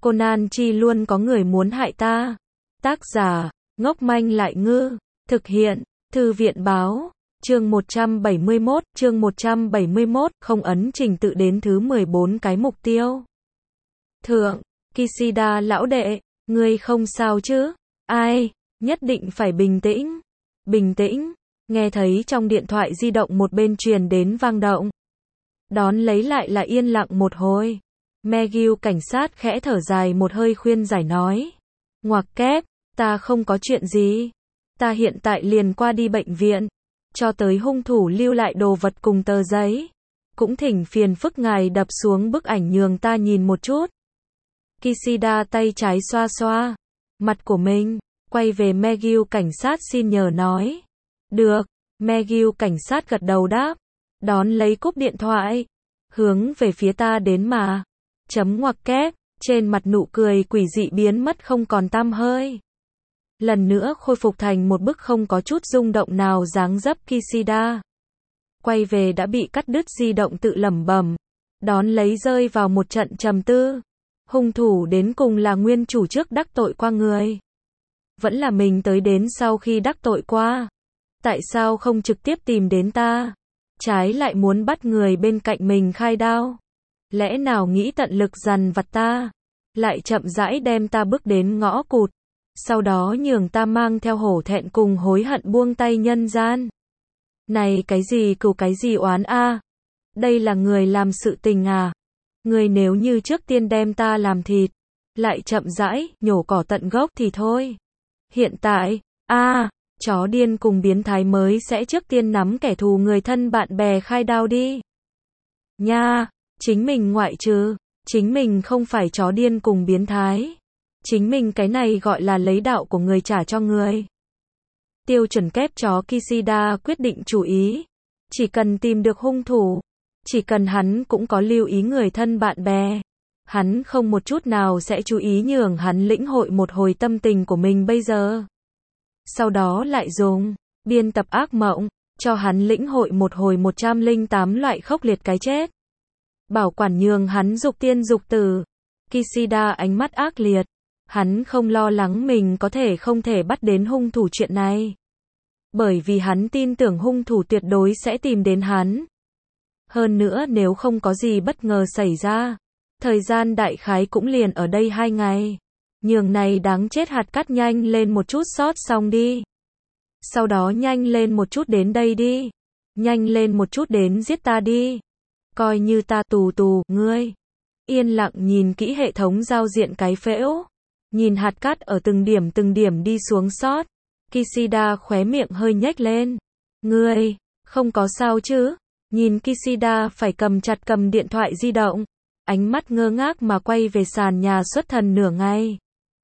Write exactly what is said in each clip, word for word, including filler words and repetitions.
Conan chi luôn có người muốn hại ta. Tác giả, ngốc manh lại ngư. Thực hiện, Thư viện báo. Chương một trăm bảy mươi mốt, chương một trăm bảy mươi mốt, không ấn trình tự đến thứ mười bốn cái mục tiêu. Thượng, Kishida lão đệ, ngươi không sao chứ? Ai, nhất định phải bình tĩnh. Bình tĩnh, nghe thấy trong điện thoại di động một bên truyền đến vang động. Đón lấy lại là yên lặng một hồi. McGill cảnh sát khẽ thở dài một hơi khuyên giải nói. Ngoặc kép, ta không có chuyện gì. Ta hiện tại liền qua đi bệnh viện. Cho tới hung thủ lưu lại đồ vật cùng tờ giấy. Cũng thỉnh phiền phức ngài đập xuống bức ảnh nhường ta nhìn một chút. Kishida tay trái xoa xoa mặt của mình, quay về McGill cảnh sát xin nhờ nói. Được, McGill cảnh sát gật đầu đáp. Đón lấy cúp điện thoại. Hướng về phía ta đến mà. Chấm ngoặc kép, trên mặt nụ cười quỷ dị biến mất không còn tăm hơi. Lần nữa khôi phục thành một bức không có chút rung động nào dáng dấp Kishida. Quay về đã bị cắt đứt di động tự lẩm bẩm. Đón lấy rơi vào một trận trầm tư. Hung thủ đến cùng là nguyên chủ trước đắc tội qua người. Vẫn là mình tới đến sau khi đắc tội qua. Tại sao không trực tiếp tìm đến ta? Trái lại muốn bắt người bên cạnh mình khai đao. Lẽ nào nghĩ tận lực dằn vặt ta? Lại chậm rãi đem ta bước đến ngõ cụt. Sau đó nhường ta mang theo hổ thẹn cùng hối hận buông tay nhân gian. Này cái gì cừu cái gì oán a? Đây là người làm sự tình à? Người nếu như trước tiên đem ta làm thịt, lại chậm rãi nhổ cỏ tận gốc thì thôi. Hiện tại, a, chó điên cùng biến thái mới sẽ trước tiên nắm kẻ thù người thân bạn bè khai đao đi. Nha, chính mình ngoại trừ, chính mình không phải chó điên cùng biến thái. Chính mình cái này gọi là lấy đạo của người trả cho người. Tiêu chuẩn kép chó Kishida quyết định chủ ý. Chỉ cần tìm được hung thủ. Chỉ cần hắn cũng có lưu ý người thân bạn bè. Hắn không một chút nào sẽ chú ý nhường hắn lĩnh hội một hồi tâm tình của mình bây giờ. Sau đó lại dùng biên tập ác mộng, cho hắn lĩnh hội một hồi một trăm lẻ tám loại khốc liệt cái chết. Bảo quản nhường hắn dục tiên dục tử. Kishida ánh mắt ác liệt. Hắn không lo lắng mình có thể không thể bắt đến hung thủ chuyện này. Bởi vì hắn tin tưởng hung thủ tuyệt đối sẽ tìm đến hắn. Hơn nữa nếu không có gì bất ngờ xảy ra, thời gian đại khái cũng liền ở đây hai ngày. Nhường này đáng chết hạt cát nhanh lên một chút sót xong đi. Sau đó nhanh lên một chút đến đây đi. Nhanh lên một chút đến giết ta đi. Coi như ta tù tù, ngươi. Yên lặng nhìn kỹ hệ thống giao diện cái phễu. Nhìn hạt cát ở từng điểm từng điểm đi xuống sót. Kishida khóe miệng hơi nhếch lên. Ngươi, không có sao chứ? Nhìn Kishida phải cầm chặt cầm điện thoại di động. Ánh mắt ngơ ngác mà quay về sàn nhà xuất thần nửa ngày.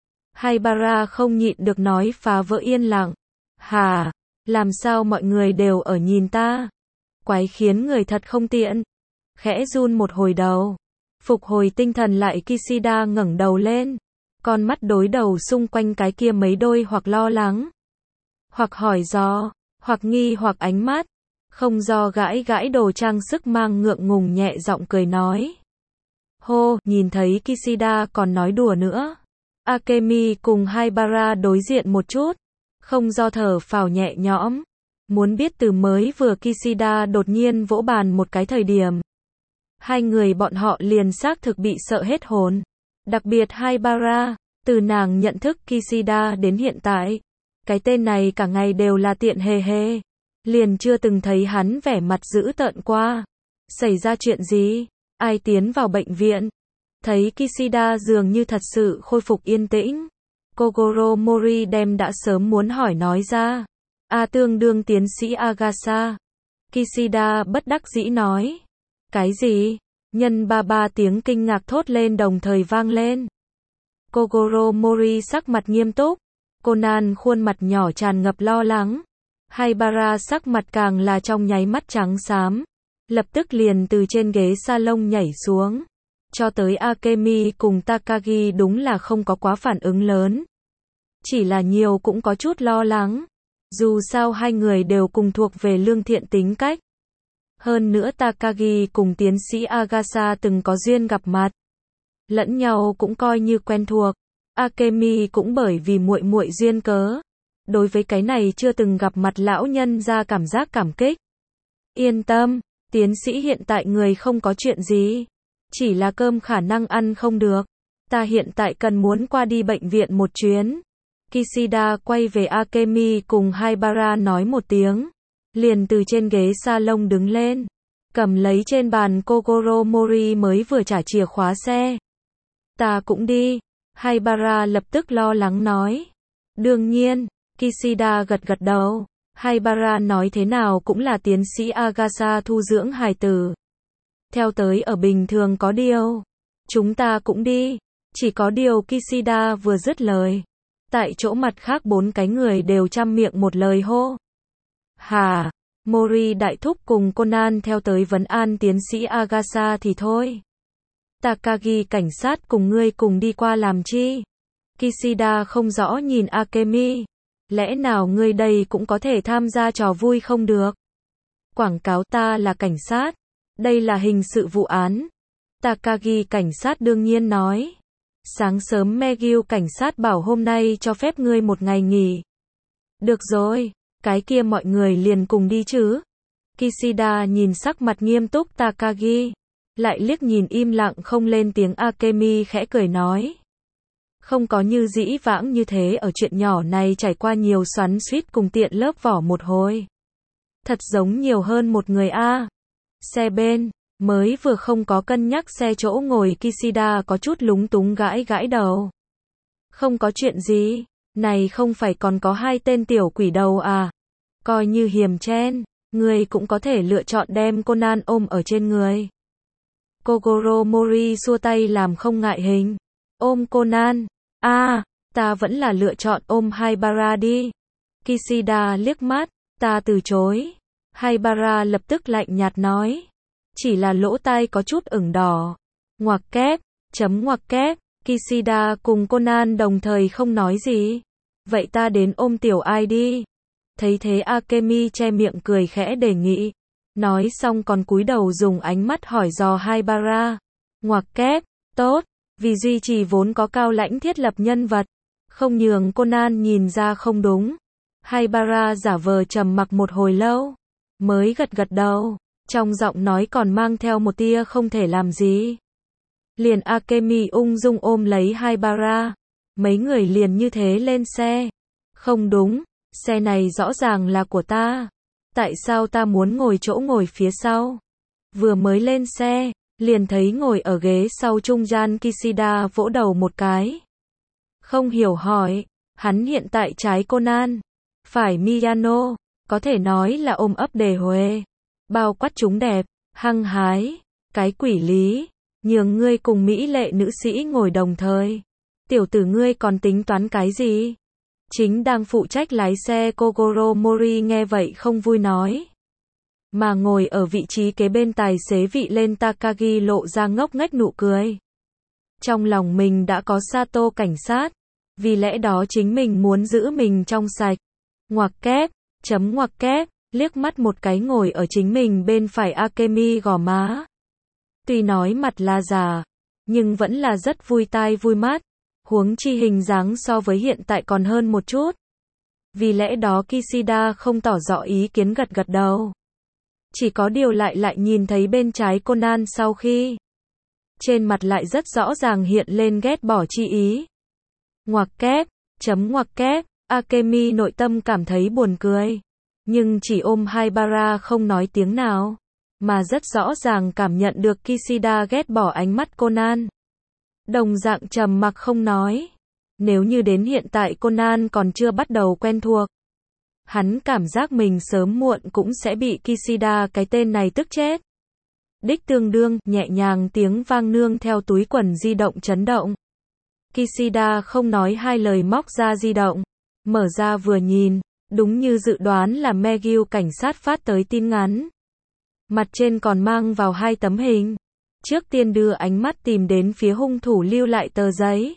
Haibara không nhịn được nói phá vỡ yên lặng. Hả? Làm sao mọi người đều ở nhìn ta? Quái khiến người thật không tiện. Khẽ run một hồi đầu. Phục hồi tinh thần lại Kishida ngẩng đầu lên. Con mắt đối đầu xung quanh cái kia mấy đôi hoặc lo lắng. Hoặc hỏi do. Hoặc nghi hoặc ánh mắt. Không do gãi gãi đồ trang sức mang ngượng ngùng nhẹ giọng cười nói. Hô, nhìn thấy Kishida còn nói đùa nữa. Akemi cùng Haibara đối diện một chút. Không do thở phào nhẹ nhõm. Muốn biết từ mới vừa Kishida đột nhiên vỗ bàn một cái thời điểm. Hai người bọn họ liền xác thực bị sợ hết hồn. Đặc biệt Haibara, từ nàng nhận thức Kishida đến hiện tại. Cái tên này cả ngày đều là tiện hề hề. Liền chưa từng thấy hắn vẻ mặt dữ tợn qua. Xảy ra chuyện gì? Ai tiến vào bệnh viện? Thấy Kishida dường như thật sự khôi phục yên tĩnh. Kogoro Mori đem đã sớm muốn hỏi nói ra. A tương đương tiến sĩ Agasa. Kishida bất đắc dĩ nói. Cái gì? Nhân ba ba tiếng kinh ngạc thốt lên đồng thời vang lên. Kogoro Mori sắc mặt nghiêm túc. Conan khuôn mặt nhỏ tràn ngập lo lắng. Haibara sắc mặt càng là trong nháy mắt trắng xám. Lập tức liền từ trên ghế salon nhảy xuống. Cho tới Akemi cùng Takagi đúng là không có quá phản ứng lớn. Chỉ là nhiều cũng có chút lo lắng. Dù sao hai người đều cùng thuộc về lương thiện tính cách. Hơn nữa Takagi cùng tiến sĩ Agasa từng có duyên gặp mặt. lẫn nhau cũng coi như quen thuộc. Akemi cũng bởi vì muội muội duyên cớ, đối với cái này chưa từng gặp mặt lão nhân ra cảm giác cảm kích. Yên tâm, tiến sĩ hiện tại người không có chuyện gì, chỉ là cơm khả năng ăn không được. Ta hiện tại cần muốn qua đi bệnh viện một chuyến. Kishida quay về Akemi cùng Haibara nói một tiếng, liền từ trên ghế salon đứng lên, cầm lấy trên bàn Kogoro Mori mới vừa trả chìa khóa xe. Ta cũng đi. Haibara lập tức lo lắng nói. Đương nhiên, Kishida gật gật đầu. Haibara nói thế nào cũng là tiến sĩ Agasa thu dưỡng hài tử. Theo tới ở bình thường có điều. Chúng ta cũng đi. Chỉ có điều Kishida vừa dứt lời. Tại chỗ mặt khác bốn cái người đều chăm miệng một lời hô. Hả? Mori đại thúc cùng Conan theo tới vấn an tiến sĩ Agasa thì thôi. Takagi cảnh sát cùng ngươi cùng đi qua làm chi? Kishida không rõ nhìn Akemi. Lẽ nào ngươi đây cũng có thể tham gia trò vui không được? Quảng cáo ta là cảnh sát. Đây là hình sự vụ án. Takagi cảnh sát đương nhiên nói. Sáng sớm Megyu cảnh sát bảo hôm nay cho phép ngươi một ngày nghỉ. Được rồi, cái kia mọi người liền cùng đi chứ. Kishida nhìn sắc mặt nghiêm túc Takagi, lại liếc nhìn im lặng không lên tiếng Akemi khẽ cười nói. Không có như dĩ vãng như thế ở chuyện nhỏ này trải qua nhiều xoắn xuýt cùng tiện lớp vỏ một hồi. Thật giống nhiều hơn một người a. Xe bên, mới vừa không có cân nhắc xe chỗ ngồi Kishida có chút lúng túng gãi gãi đầu. Không có chuyện gì, này không phải còn có hai tên tiểu quỷ đầu à. Coi như hiềm chen, người cũng có thể lựa chọn đem Conan ôm ở trên người. Kogoro Mori xua tay làm không ngại hình. Ôm Conan, a à, ta vẫn là lựa chọn ôm Haibara đi. Kishida liếc mắt, ta từ chối. Haibara lập tức lạnh nhạt nói. Chỉ là lỗ tai có chút ửng đỏ. Ngoặc kép, chấm ngoặc kép, Kishida cùng Conan đồng thời không nói gì. Vậy ta đến ôm tiểu ai đi. Thấy thế Akemi che miệng cười khẽ đề nghị. Nói xong còn cúi đầu dùng ánh mắt hỏi dò Haibara. Ngoặc kép, tốt, vì duy trì vốn có cao lãnh thiết lập nhân vật. Không nhường Conan nhìn ra không đúng. Haibara giả vờ trầm mặc một hồi lâu. Mới gật gật đầu. Trong giọng nói còn mang theo một tia không thể làm gì. Liền Akemi ung dung ôm lấy Haibara. Mấy người liền như thế lên xe. Không đúng, xe này rõ ràng là của ta. Tại sao ta muốn ngồi chỗ ngồi phía sau? Vừa mới lên xe, liền thấy ngồi ở ghế sau trung gian Kishida vỗ đầu một cái. Không hiểu hỏi, hắn hiện tại trái Conan. Phải Miyano, có thể nói là ôm ấp đề huề. Bao quát chúng đẹp, hăng hái, cái quỷ lý, nhường ngươi cùng mỹ lệ nữ sĩ ngồi đồng thời. Tiểu tử ngươi còn tính toán cái gì? Chính đang phụ trách lái xe Kogoro Mori nghe vậy không vui nói. Mà ngồi ở vị trí kế bên tài xế vị lên Takagi lộ ra ngốc nghếch nụ cười. Trong lòng mình đã có Sato cảnh sát, vì lẽ đó chính mình muốn giữ mình trong sạch. Ngoặc kép, chấm ngoặc kép. Liếc mắt một cái ngồi ở chính mình bên phải Akemi gò má. Tuy nói mặt là già, nhưng vẫn là rất vui tai vui mắt. Huống chi hình dáng so với hiện tại còn hơn một chút. Vì lẽ đó Kishida không tỏ rõ ý kiến gật gật đầu. Chỉ có điều lại lại nhìn thấy bên trái Conan sau khi. Trên mặt lại rất rõ ràng hiện lên ghét bỏ chi ý. Ngoặc kép, chấm ngoặc kép, Akemi nội tâm cảm thấy buồn cười. Nhưng chỉ ôm Haibara không nói tiếng nào. Mà rất rõ ràng cảm nhận được Kishida ghét bỏ ánh mắt Conan. Đồng dạng trầm mặc không nói. Nếu như đến hiện tại Conan còn chưa bắt đầu quen thuộc. Hắn cảm giác mình sớm muộn cũng sẽ bị Kishida cái tên này tức chết. Đích tương đương, nhẹ nhàng tiếng vang nương theo túi quần di động chấn động. Kishida không nói hai lời móc ra di động. Mở ra vừa nhìn. Đúng như dự đoán là Megyu cảnh sát phát tới tin ngắn. Mặt trên còn mang vào hai tấm hình. Trước tiên đưa ánh mắt tìm đến phía hung thủ lưu lại tờ giấy.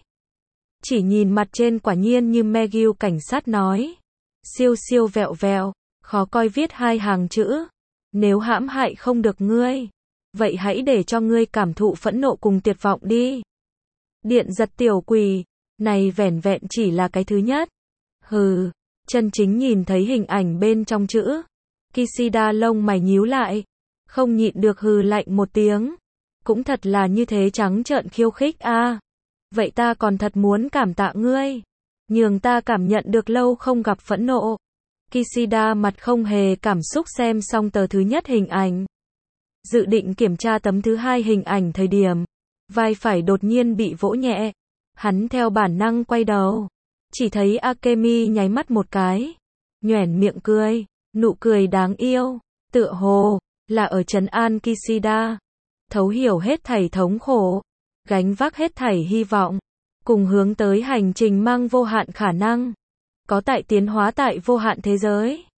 Chỉ nhìn mặt trên quả nhiên như Megyu cảnh sát nói. Siêu siêu vẹo vẹo, khó coi viết hai hàng chữ. Nếu hãm hại không được ngươi, vậy hãy để cho ngươi cảm thụ phẫn nộ cùng tuyệt vọng đi. Điện giật tiểu quỷ, này vẻn vẹn chỉ là cái thứ nhất. Hừ, chân chính nhìn thấy hình ảnh bên trong chữ. Kishida lông mày nhíu lại, không nhịn được hừ lạnh một tiếng. Cũng thật là như thế trắng trợn khiêu khích a. À. Vậy ta còn thật muốn cảm tạ ngươi. Nhường ta cảm nhận được lâu không gặp phẫn nộ. Kishida mặt không hề cảm xúc xem xong tờ thứ nhất hình ảnh. Dự định kiểm tra tấm thứ hai hình ảnh thời điểm. Vai phải đột nhiên bị vỗ nhẹ. Hắn theo bản năng quay đầu. Chỉ thấy Akemi nháy mắt một cái. Nhoẻn miệng cười. Nụ cười đáng yêu. Tựa hồ là ở trấn an Kishida. Thấu hiểu hết thảy thống khổ. Gánh vác hết thảy hy vọng. Cùng hướng tới hành trình mang vô hạn khả năng. Có tại tiến hóa tại vô hạn thế giới.